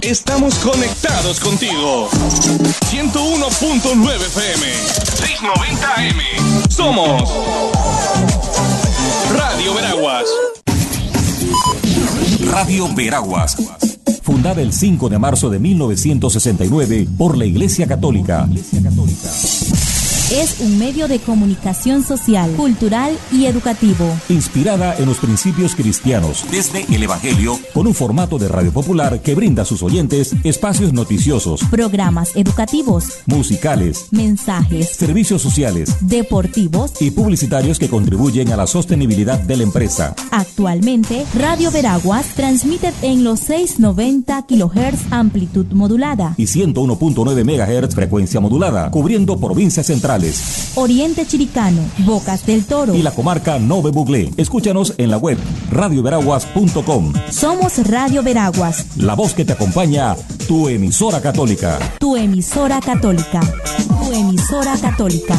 Estamos conectados contigo. 101.9 FM, 690 AM. Somos Radio Veraguas. Radio Veraguas. Fundada el 5 de marzo de 1969 por la Iglesia Católica. Es un medio de comunicación social, cultural y educativo. Inspirada en los principios cristianos desde el Evangelio, con un formato de radio popular que brinda a sus oyentes espacios noticiosos, programas educativos, musicales, mensajes, servicios sociales, deportivos y publicitarios que contribuyen a la sostenibilidad de la empresa. Actualmente, Radio Veraguas transmite en los 690 kHz amplitud modulada y 101.9 MHz frecuencia modulada, cubriendo provincias centrales, Oriente Chiricano, Bocas del Toro y la comarca Nove Buglé. Escúchanos en la web radioveraguas.com. Somos Radio Veraguas, la voz que te acompaña, tu emisora católica. Tu emisora católica. Tu emisora católica.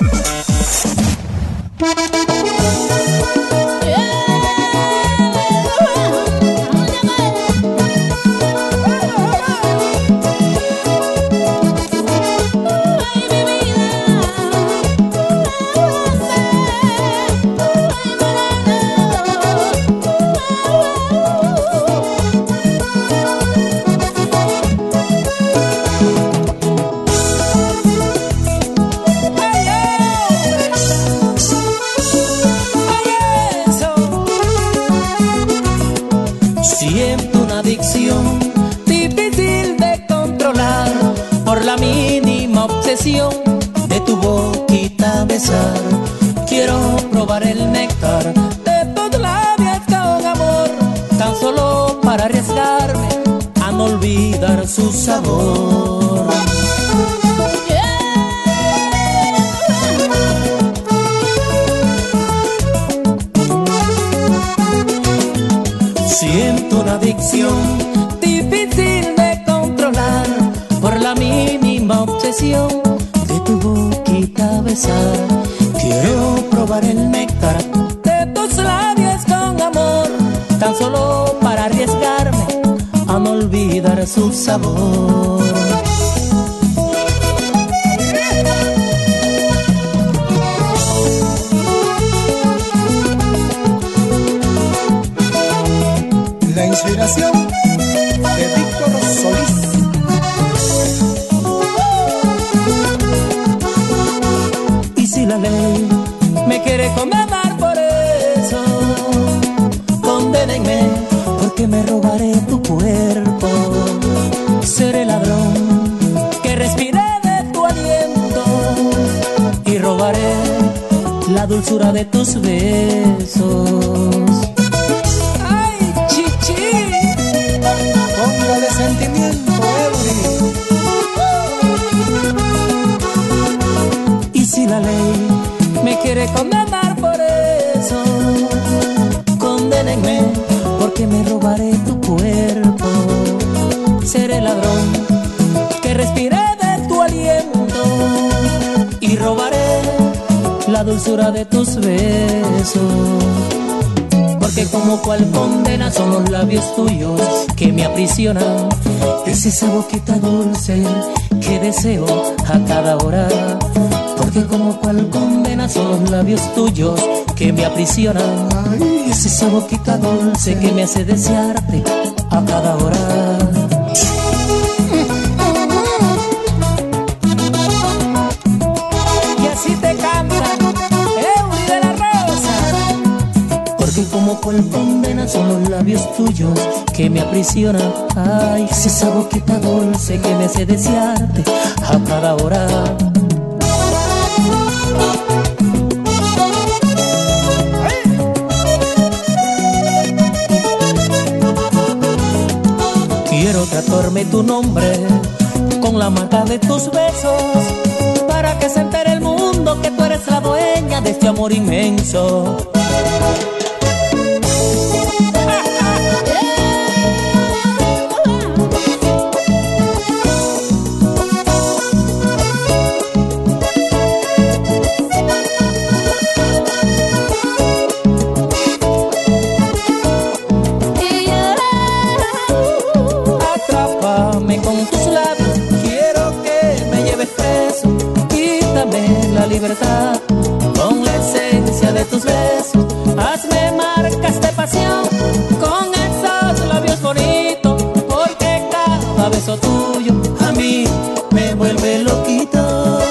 Difícil de controlar por la mínima obsesión de tu boquita besar. Quiero probar el néctar de tus labios con amor, tan solo para arriesgarme a no olvidar su sabor. Siento una adicción difícil de controlar por la mínima obsesión de tu boquita besar. Quiero probar el néctar de tus labios con amor, tan solo para arriesgarme a no olvidar su sabor. La inspiración de Víctor Solís. Y si la ley me quiere condenar por eso, condénenme, porque me robaré tu cuerpo. Seré ladrón que respire de tu aliento y robaré la dulzura de tus besos. Póngale sentimiento, Eury. Y si la ley me quiere condenar por eso, condénenme, porque me robaré tu cuerpo. Seré ladrón que respire de tu aliento y robaré la dulzura de tus besos. Porque como cual condena son los labios tuyos que me aprisionan. Es esa boquita dulce que deseo a cada hora. Porque como cual condena son los labios tuyos que me aprisionan. Es esa boquita dulce que me hace desearte a cada hora. Y así te canta Eury de la Rosa. Porque como cual condena son los labios tuyos que me aprisionan. Ay, es esa boquita dulce que me hace desearte a cada hora. Quiero tatuarme tu nombre con la marca de tus besos, para que se entere el mundo que tú eres la dueña de este amor inmenso. con tus labios, quiero que me lleves preso. Quítame la libertad con la esencia de tus besos. Hazme marcas de pasión con esos labios bonitos, porque cada beso tuyo a mí me vuelve loquito.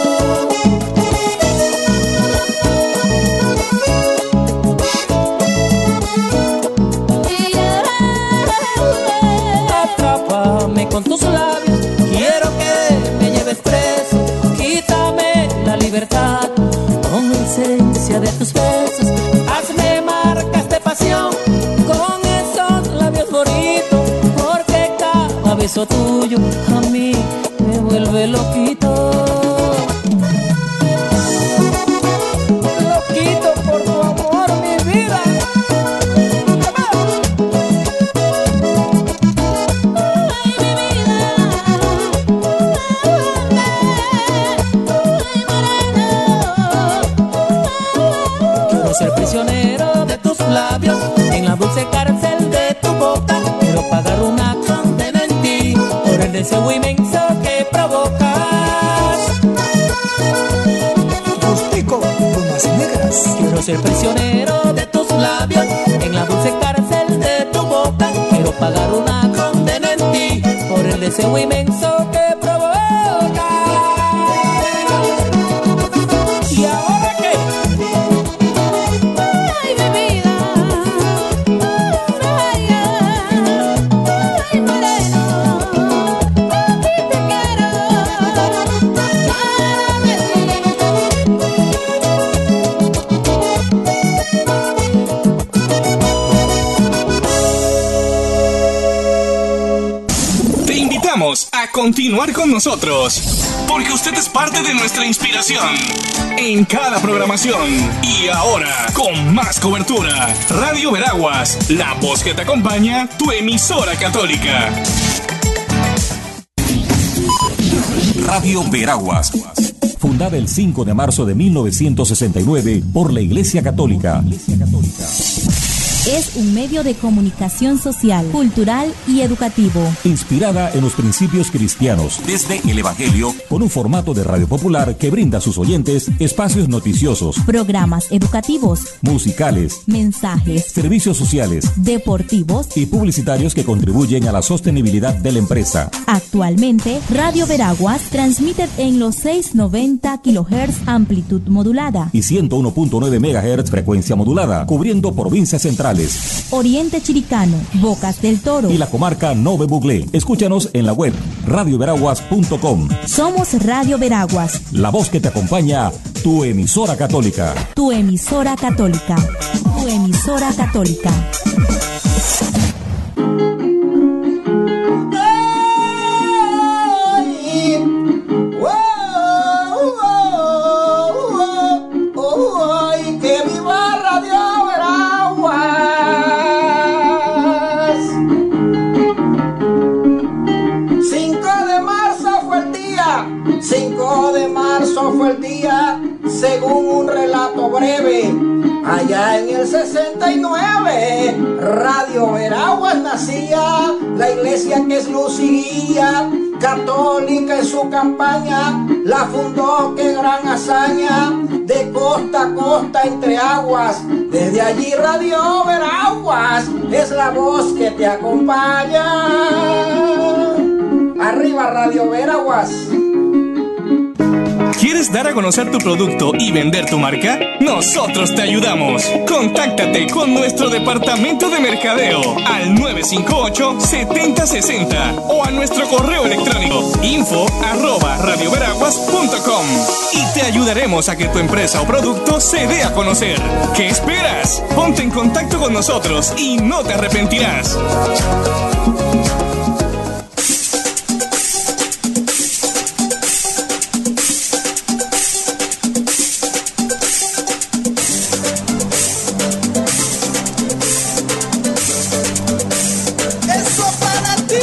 Atrápame con tus labios, quiero que me lleves preso. Quítame la libertad con la esencia de tus besos. Hazme marcas de pasión con esos labios bonitos, porque cada beso tuyo a mí me vuelve loquito. Loquito por tu amor, mi vida. Quiero ser prisionero de tus labios en la dulce cárcel de tu boca. Quiero pagar una condena en ti por el deseo inmenso que provocas. Gustico, plumas negras. Quiero ser prisionero de tus labios en la dulce cárcel de tu boca. Quiero pagar una condena en ti por el deseo inmenso que provocas. ¿Y ahora qué? Ay, mi vida, ay, ay, moreno, a ti te quiero, Te invitamos a continuar con nosotros, porque usted es parte de nuestra inspiración en cada programación. Y ahora, con más cobertura, Radio Veraguas, la voz que te acompaña, tu emisora católica. Radio Veraguas. Fundada el 5 de marzo de 1969 por la Iglesia Católica. es un medio de comunicación social, cultural y educativo. Inspirada en los principios cristianos desde el Evangelio, con un formato de radio popular que brinda a sus oyentes espacios noticiosos, Programas educativos, musicales, mensajes, servicios sociales deportivos. y publicitarios que contribuyen a la sostenibilidad de la empresa. Actualmente, Radio Veraguas transmite en los 690 kHz amplitud modulada, Y 101.9 MHz frecuencia modulada, cubriendo provincias centrales Oriente Chiricano, Bocas del Toro. y la comarca Nove Buglé. Escúchanos en la web radioveraguas.com. Somos Radio Veraguas, La voz que te acompaña, tu emisora católica. tu emisora católica. Tu emisora católica. ¡Que viva Radio Veraguas! 5 de marzo fue el día, 5 de marzo fue el día, según un relato breve. Allá en el 69, Radio Veraguas nacía, la iglesia que es luz y guía, católica en su campaña, la fundó, qué gran hazaña, de costa a costa entre aguas, desde allí Radio Veraguas es la voz que te acompaña. Arriba Radio Veraguas. ¿Quieres dar a conocer tu producto y vender tu marca? Nosotros te ayudamos. Contáctate con nuestro departamento de mercadeo al 958-7060 o a nuestro correo electrónico info@radioveraguas.com y te ayudaremos a que tu empresa o producto se dé a conocer. ¿Qué esperas? Ponte en contacto con nosotros y no te arrepentirás. Eso para ti.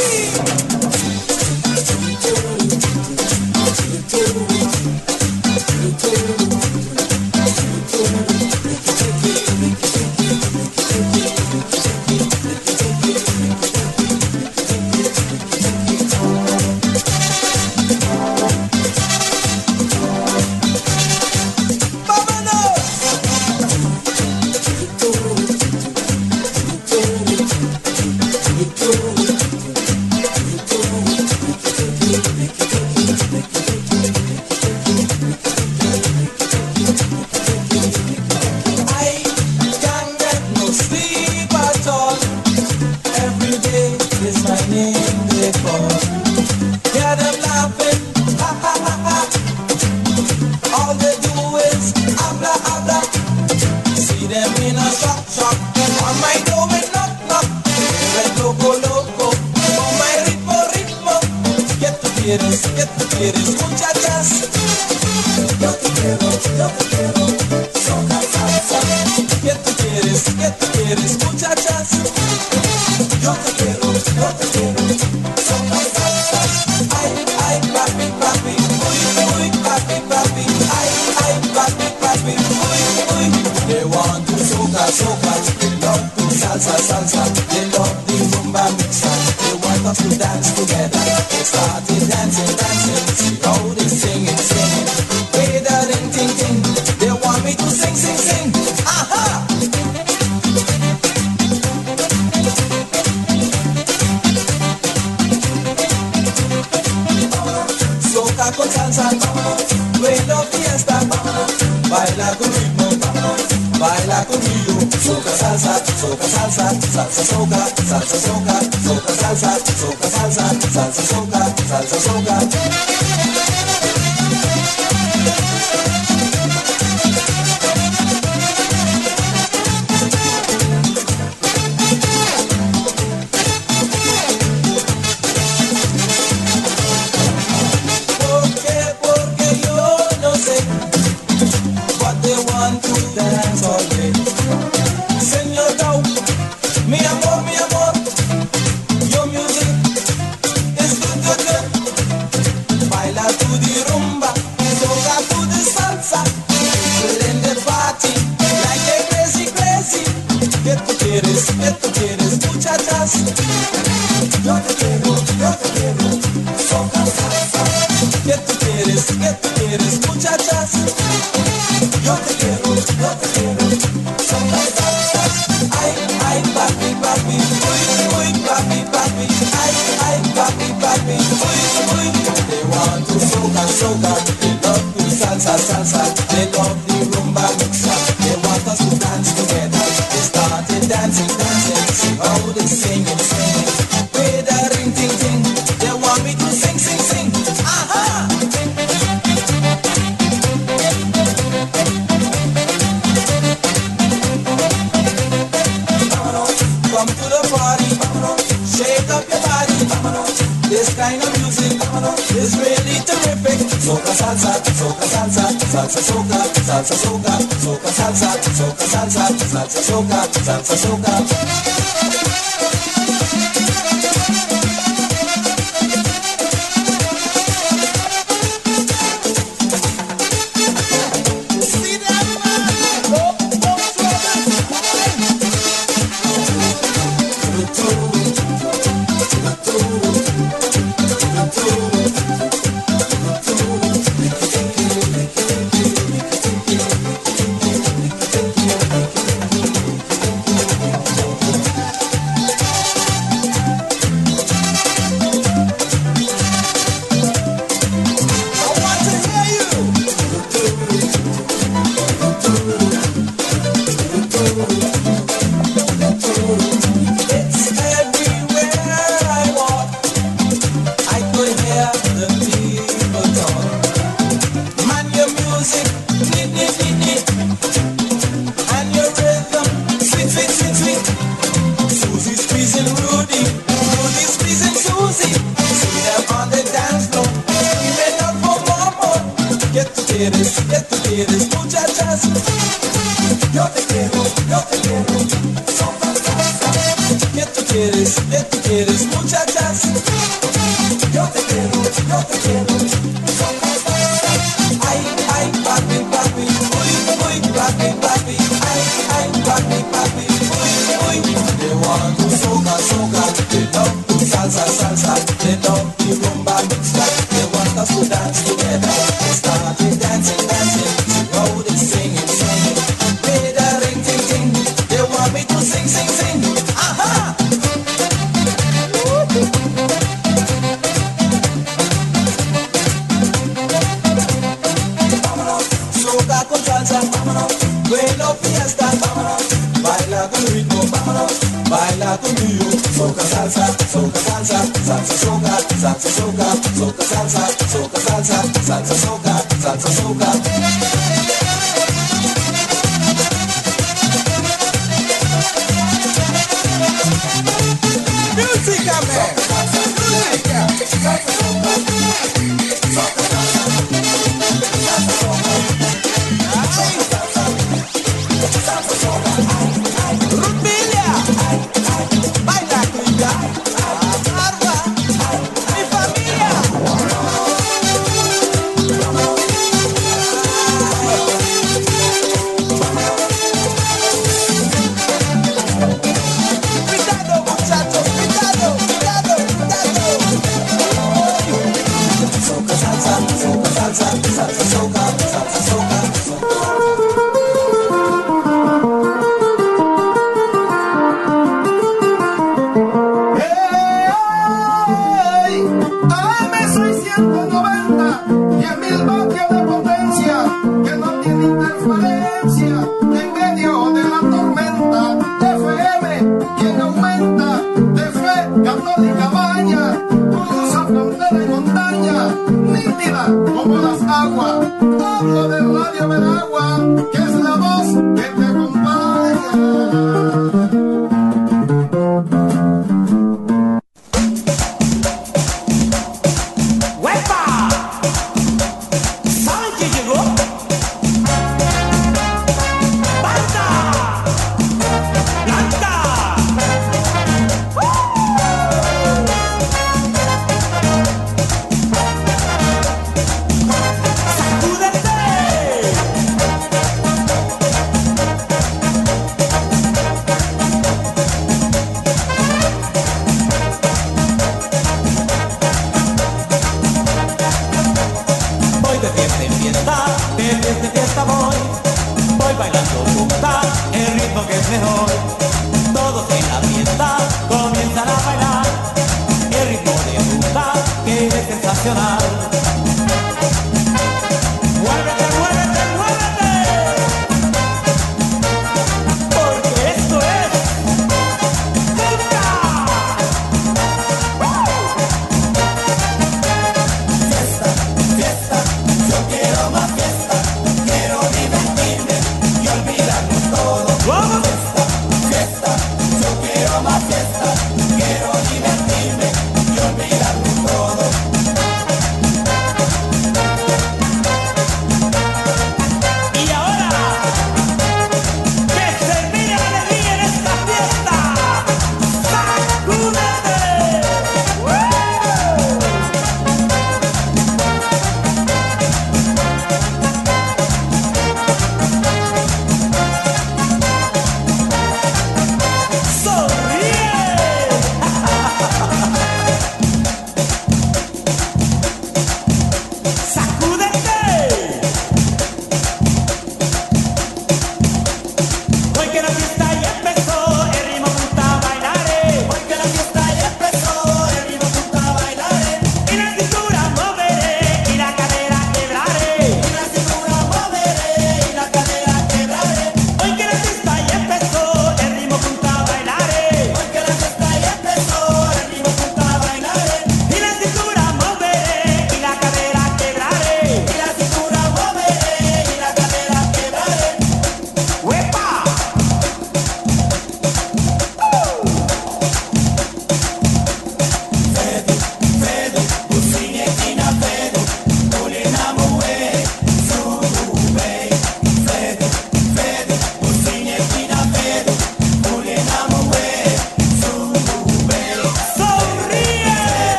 in the club. Hear them laughing, ha ha ha ha. All they do is habla habla. See them in a shop. On my door and knock. Red loco loco. On my ritmo. Que tú quieres, muchachas. Yo te quiero, soca salsa. Que tú quieres, muchachas. Yo te quiero, soca salsa. Ay, papi, uy, papi. Ay, papi, uy. They want to soca. They love to salsa. They love the rumba mixer. They want us to dance together. They started dancing. See how they singing. Way the ting. They want me to sing. Aha! Soca con salsa, bueno fiesta, baila con ritmo, baila conmigo. Soca salsa, salsa soca, salsa soca. Porque yo no sé what they want to dance all day. Señor Dao, mi amor, your music is good. Baila to the rumba, soca to the salsa. People in the party like they crazy. ¿Qué tú quieres, muchachas? Yo te quiero, soca salsa. ¿Qué tú quieres, muchachas? Yo te quiero, soca salsa. Ay, papi, uy, papi. Ay, papi, uy. They want to soca. They love to salsa. They love the rumba mixer. They want us to dance together. They started dancing. See how they singing. Way the ring ting. They want me to sing. Aha! Come to the party, shake up your body. This kind of music is really terrific. Soca salsa, salsa soca, salsa soca. quieres, muchachas? Yo te quiero, sopa salsa. ¿Qué tú quieres, muchachas? Yo te quiero, sopa salsa. Ay, ay, papi, papi, uy, uy, papi, papi. Ay, ay, papi, papi, uy, uy. They want to soca, soca. They love to salsa, salsa. They love the rumba mixer. They want us to dance together. They started dancing, dancing. Oh, they singing, singing. Play the ring, ting, ting. They baila conmigo. Soca salsa, soca salsa, salsa soca, salsa soca, soca salsa, soca salsa, salsa soca, salsa soca. Música, man. Música. Salsa soca, soca salsa, salsa soca, salsa soca. Rupilia, baila cumbia, arba, mi familia. Cuidado muchachos, cuidado, cuidado, cuidado. Soca salsa, soca salsa, salsa soca, salsa soca. Como las aguas, hablo de Radio Veragua, que es la voz que te acompaña. ¡Huepa! ¿Saben quién llegó? ¡Banda! ¡Blanca! De fiesta voy bailando junta, el ritmo que es mejor. Todos en la fiesta comienzan a bailar, el ritmo de junta que es sensacional. Muévete, muévete, muévete, porque esto es junta. Fiesta, fiesta, yo quiero más fiesta. Quiero divertirme y olvidarnos todo. Fiesta, fiesta, yo quiero más fiesta. Quiero divertirme y olvidarnos todo.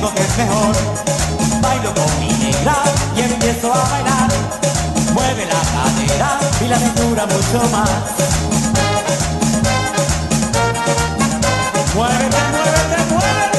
algo que es mejor. Bailo con mi negra y empiezo a bailar. Mueve la cadera y la cintura mucho más. Muévete, muévete, muévete.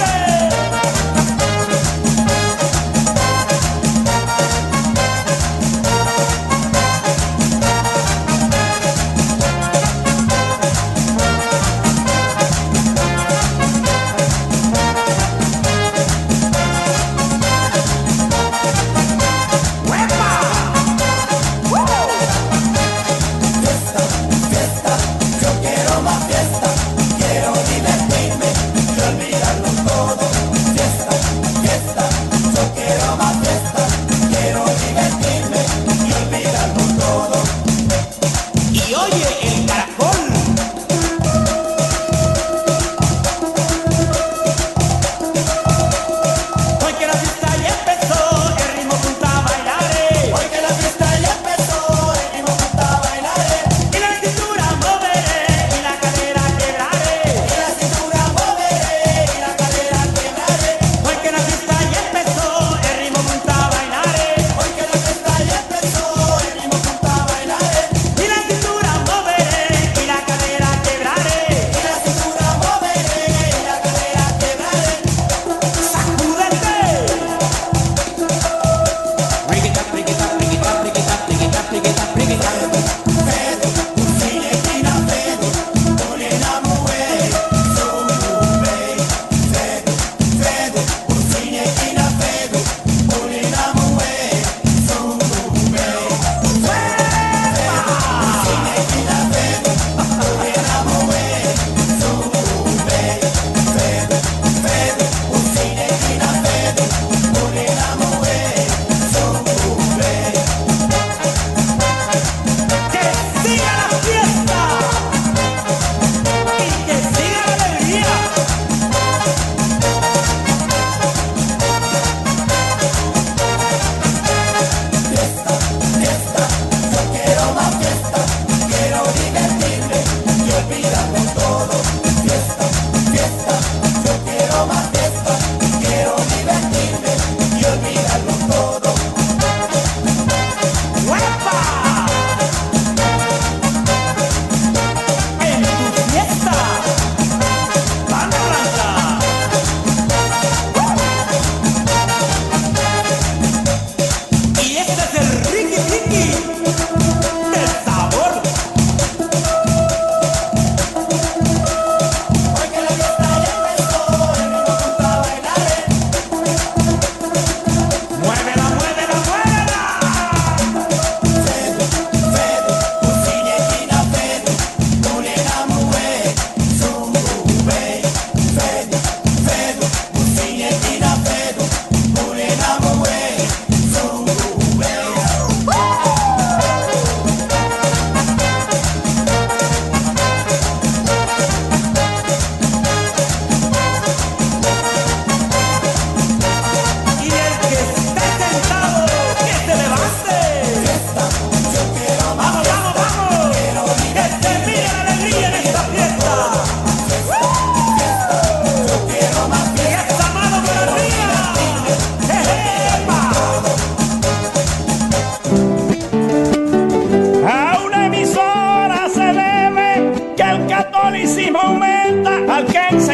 al que en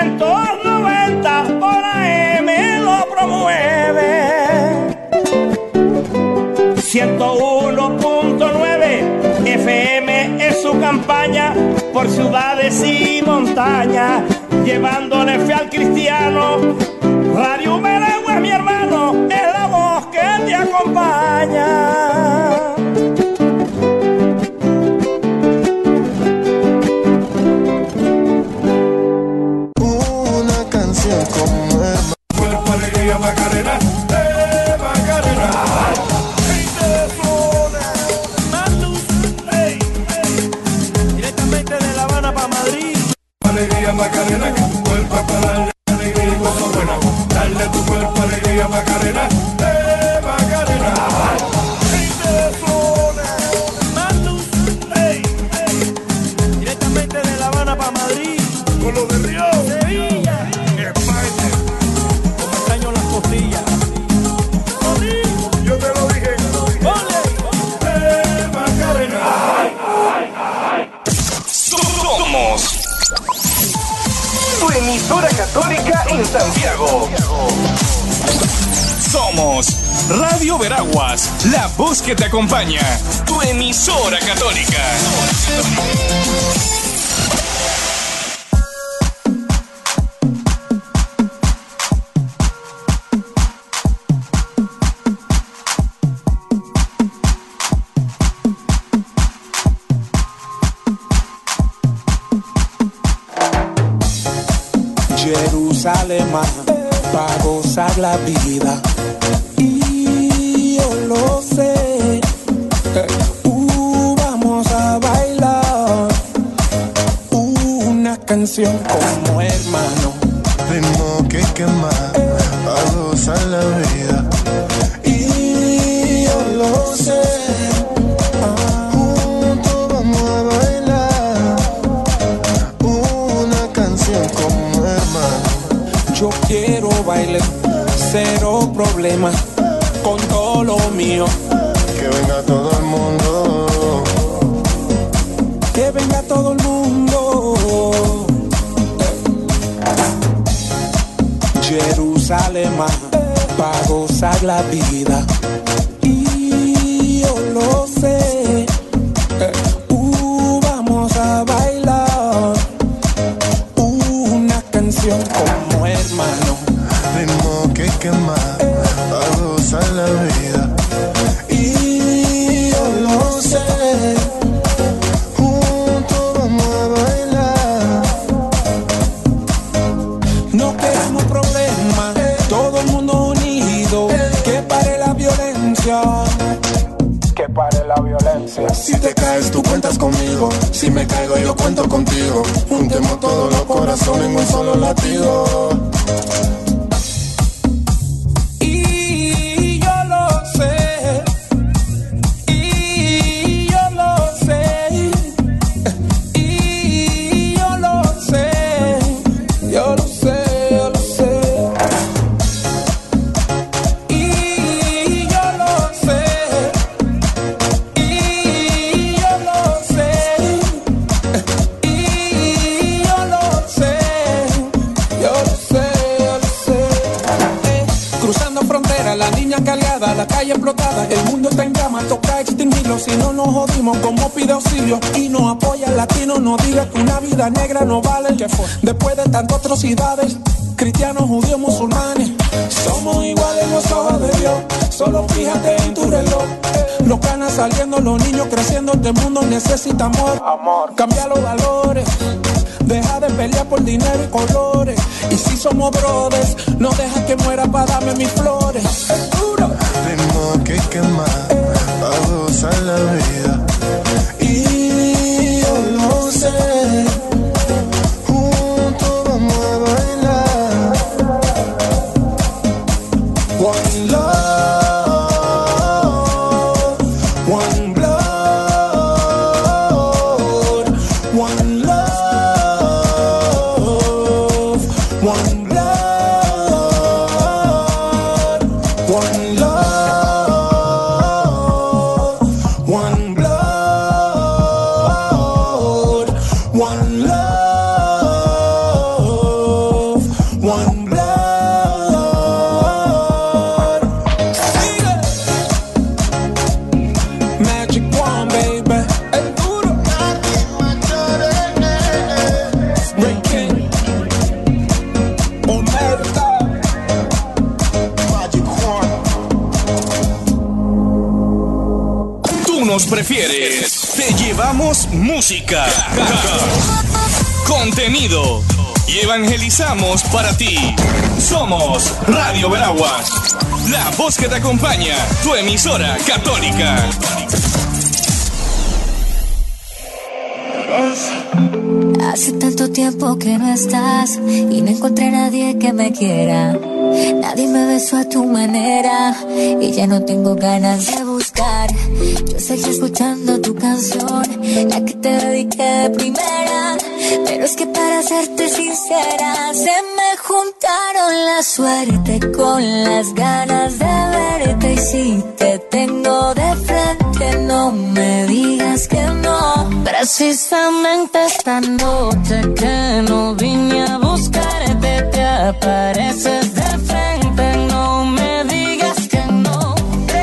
690 por AM lo promueve. 101.9 FM es su campaña por ciudades y montañas, llevándole fe al cristiano. Radio Veragua, mi hermano, es la voz que te acompaña. Macarena, Macarena. Directamente de La Habana para Madrid. Alegría Macarena, que tu cuerpo para darle alegría y cosas buenas. Santiago. Somos Radio Veraguas, la voz que te acompaña, tu emisora católica. Jerusalén, para gozar la vida. Y yo lo sé, vamos a bailar una canción como hermano. Ritmo que quema, para gozar la vida. Y yo lo sé, juntos vamos a bailar una canción como hermano. Yo quiero bailar, cero problemas, con todo lo mío. Que venga todo el mundo. Que venga todo el mundo. Jerusalén, para gozar la vida. Y yo lo sé, vamos a bailar una canción como hermano. Ritmo que quema, para gozar la vida. Y yo lo sé, juntos vamos a bailar. No queremos problemas, todo el mundo unido. Que pare la violencia. Que pare la violencia. Si te caes tú cuentas conmigo, si me caigo yo cuento contigo. Juntemos todos los corazones en un solo latido. Y yo lo sé, y yo lo sé, y yo lo sé, yo lo sé, yo lo sé. Y yo lo sé, y yo lo sé, y yo lo sé, yo lo sé, yo lo sé. Cruzando frontera, la niña cargada, la calle explotada, el mundo está en llamas, toca extinguirlo. Si no nos jodimos, como pide auxilio y nos apoya el latino, no diga que una vida negra no vale. ¿Qué fue? Después de tantas atrocidades, cristianos, judíos, musulmanes, somos iguales en los ojos de Dios. Solo fíjate en tu reloj, los canas saliendo, los niños creciendo. Este mundo necesita amor. Cambia los valores, deja de pelear por dinero y colores. Y si somos brothers, no deja que muera para darme mis flores. Es duro. Ritmo que quema, para gozar la vida. Y yo lo sé, juntos vamos a bailar. one love, one blood, one love, one blood, one love, one blood, one love, one blood. Magic one, baby. El duro. Ray King. Omerta. Magic one. Tú nos prefieres. Te llevamos música, contenido y evangelizamos para ti. Somos Radio Veraguas, la voz que te acompaña, tu emisora católica. Hace tanto tiempo que no estás y no encontré a nadie que me quiera. Nadie me besó a tu manera y ya no tengo ganas de buscar. Yo seguí escuchando tu canción, la que te dediqué de primera. Pero es que para serte sincera, se me juntaron la suerte con las ganas de verte. Y si te tengo de frente, no no me digas que no. Precisamente esta noche que no vine a buscarte, te apareces de frente, no me digas que no.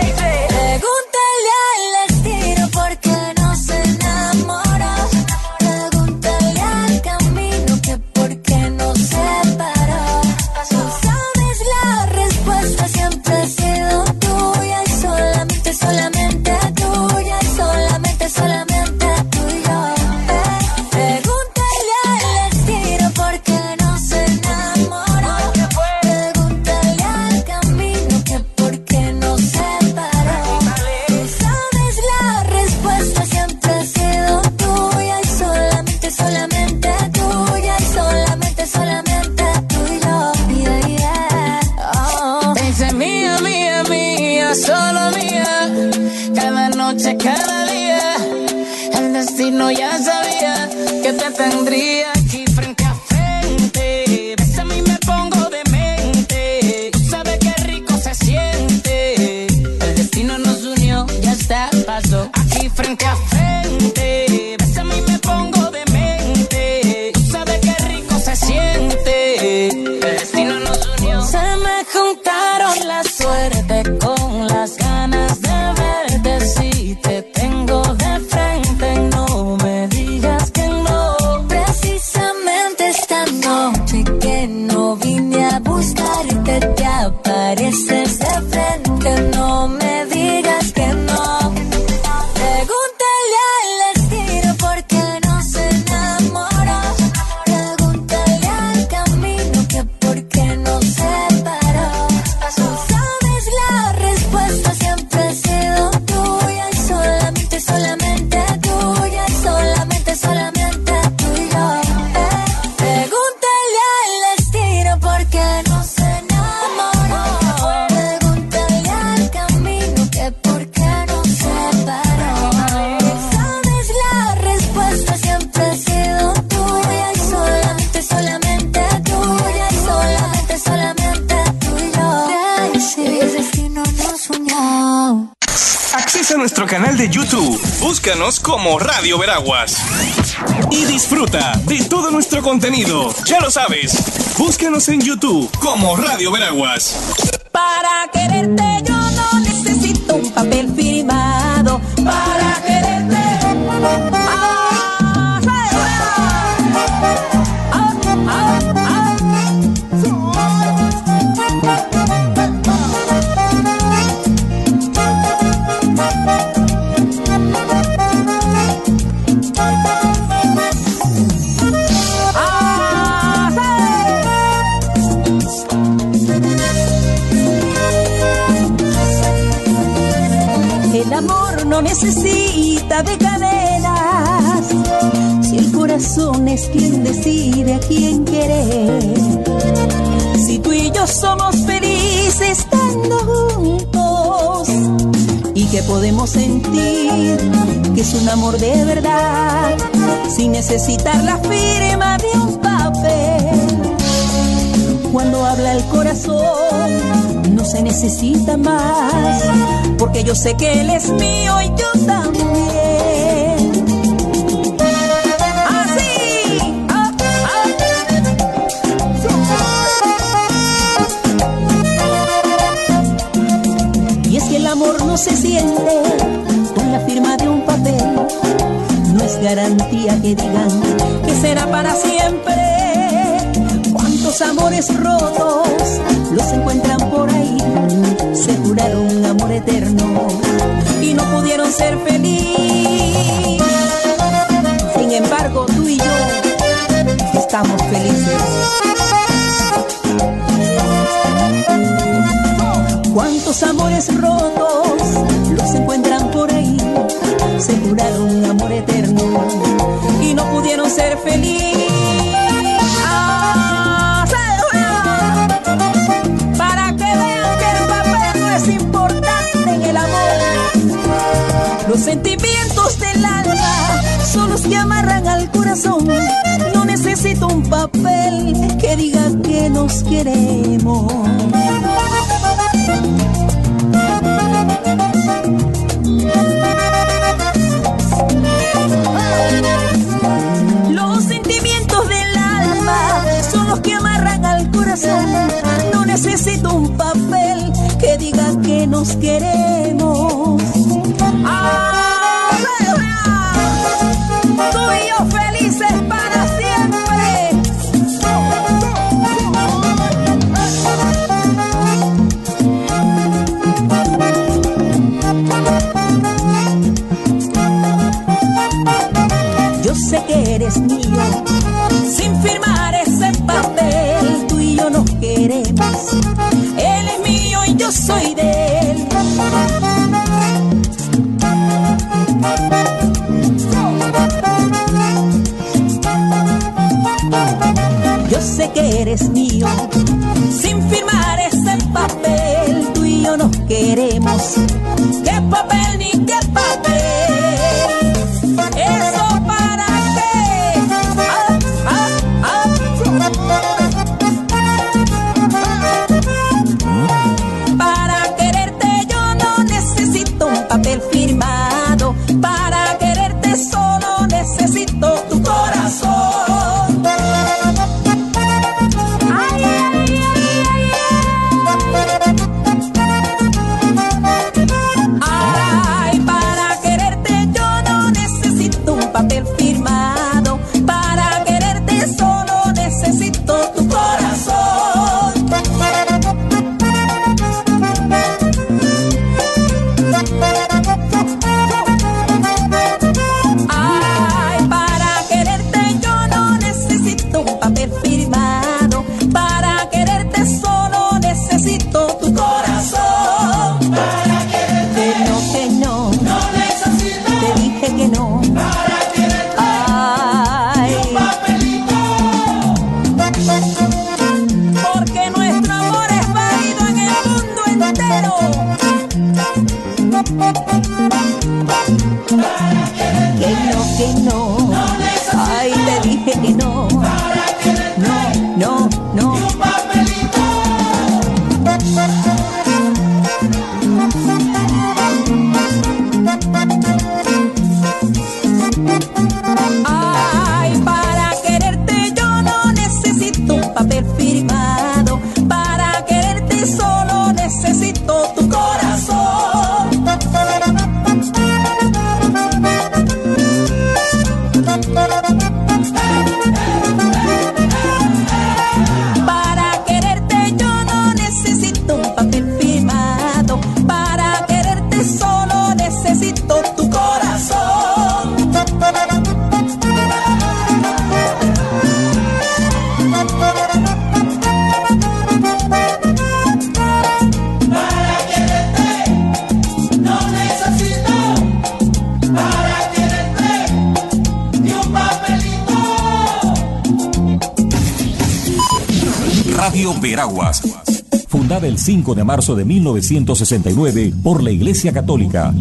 Pregúntale al destino por qué no se enamoró. Pregúntale al camino que por qué no se paró. Tú sabes la respuesta, siempre ha sido tuya y solamente, solamente tuya y solamente, solamente tuya. Pregúntale al destino por qué no se enamoró. Pregúntale al camino que por qué no se paró. Tú sabes la respuesta, siempre ha sido tuya y solamente, solamente tuya y solamente, solamente tuya. Yeah, yeah. Oh. Te dice mía, mía, mía, solo mía. Cada noche, cada día, el destino ya sabía que te tendría aquí frente a frente. Bésame y me pongo demente. Tú sabes qué rico se siente. El destino nos unió, ya está, pasó aquí frente a frente. Bésame y me pongo demente. Tú sabes qué rico se siente. El destino nos unió. Se me juntaron la suerte con las ganas de verte. Si te tengo de frente, no me digas que no. Precisamente esta noche que no vine a buscarte, te apareces de frente, no me digas que no. Pregúntale al destino por qué no se enamoró. Pregúntale al camino que por qué no se paró. Tú sabes la respuesta, siempre ha sido tuya y solamente, solamente tuya y solamente, solamente tuya. Pregúntale al destino por qué no se enamoró. Pregúntale al camino que por qué no se paró. Sabes la respuesta, siempre ha sido tuya y solamente, solamente tuya y solamente, solamente tuya. El destino nos unió. Accesa a nuestro canal de YouTube. Búscanos como Radio Veraguas. Y disfruta de todo nuestro contenido. Ya lo sabes. Búscanos en YouTube como Radio Veraguas. Para quererte yo no necesito un papel firmado. Para quererte. El amor no necesita de cadenas, si el corazón es quien decide a quién querer. Si tú y yo somos felices estando juntos, y que podemos sentir que es un amor de verdad, sin necesitar la firma de un papel. Cuando habla el corazón no se necesita más, porque yo sé que él es mío y yo también. Así. Y es que el amor no se siente con la firma de un papel, no es garantía que digan que será para siempre. ¿Cuántos amores rotos los encuentran por ahí? Se juraron un amor eterno y no pudieron ser felices. Sin embargo, tú y yo estamos felices. ¿Cuántos amores rotos los encuentran por ahí? Se juraron un amor eterno y no pudieron ser felices. Para que vean que el papel no es importante en el amor. Los sentimientos del alma son los que amarran al corazón. No necesito un papel que diga que nos queremos. que nos queremos. Tú y yo felices para siempre. Yo sé que eres mío, sin firmar ese papel. Tú y yo nos queremos. Él es mío y yo soy de él. Yo sé que eres mío, sin firmar ese papel. Tú y yo nos queremos. ¿Qué papel ni qué papel? ¿Eso para qué? Para quererte yo no necesito un papel firmado. Para quererte solo necesito tu corazón. Ay, para quererte yo no necesito un papel firmado. Para quererte solo necesito tu corazón. Ay, para quererte yo no necesito un papel firmado. Para quererte solo necesito tu corazón. Para quererte que no, no necesito. Te dije que no. Para quererte, ay, un papelito. Porque nuestro amor es válido en el mundo entero. Que no, ay, te dije que no. No, no, no. Ay, para quererte yo no necesito un papel firmado. Para quererte solo necesito tu corazón. Para quererte yo no necesito un papel firmado. Para quererte solo necesito tu corazón. Para quererte no necesito. Para quererte ni un papelito. Radio Veraguas. Fundada el 5 de marzo de 1969 por la Iglesia Católica.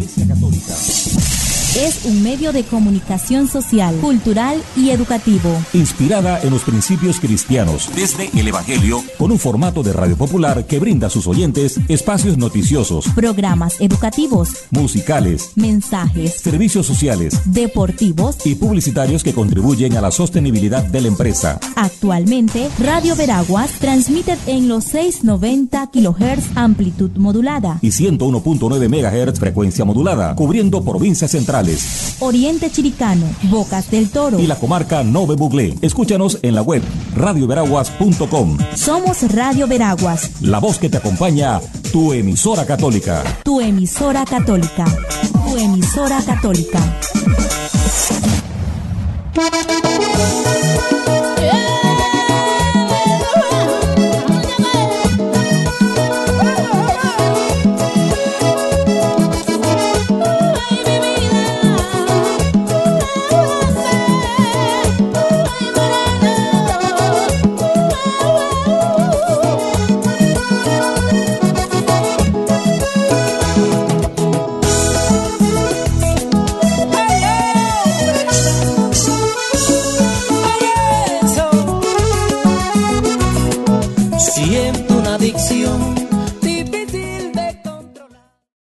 Es un medio de comunicación social, cultural y educativo. Inspirada en los principios cristianos desde el Evangelio, con un formato de radio popular que brinda a sus oyentes espacios noticiosos, Programas educativos, musicales, mensajes, servicios sociales, deportivos y publicitarios que contribuyen a la sostenibilidad de la empresa. Actualmente, Radio Veraguas transmite en los 690 kHz amplitud modulada, Y 101.9 MHz frecuencia modulada, cubriendo provincias centrales, Oriente Chiricano, Bocas del Toro y la comarca Nove Buglé. Escúchanos en la web radioveraguas.com. Somos Radio Veraguas, La voz que te acompaña, tu emisora católica. tu emisora católica. Tu emisora católica. Yeah.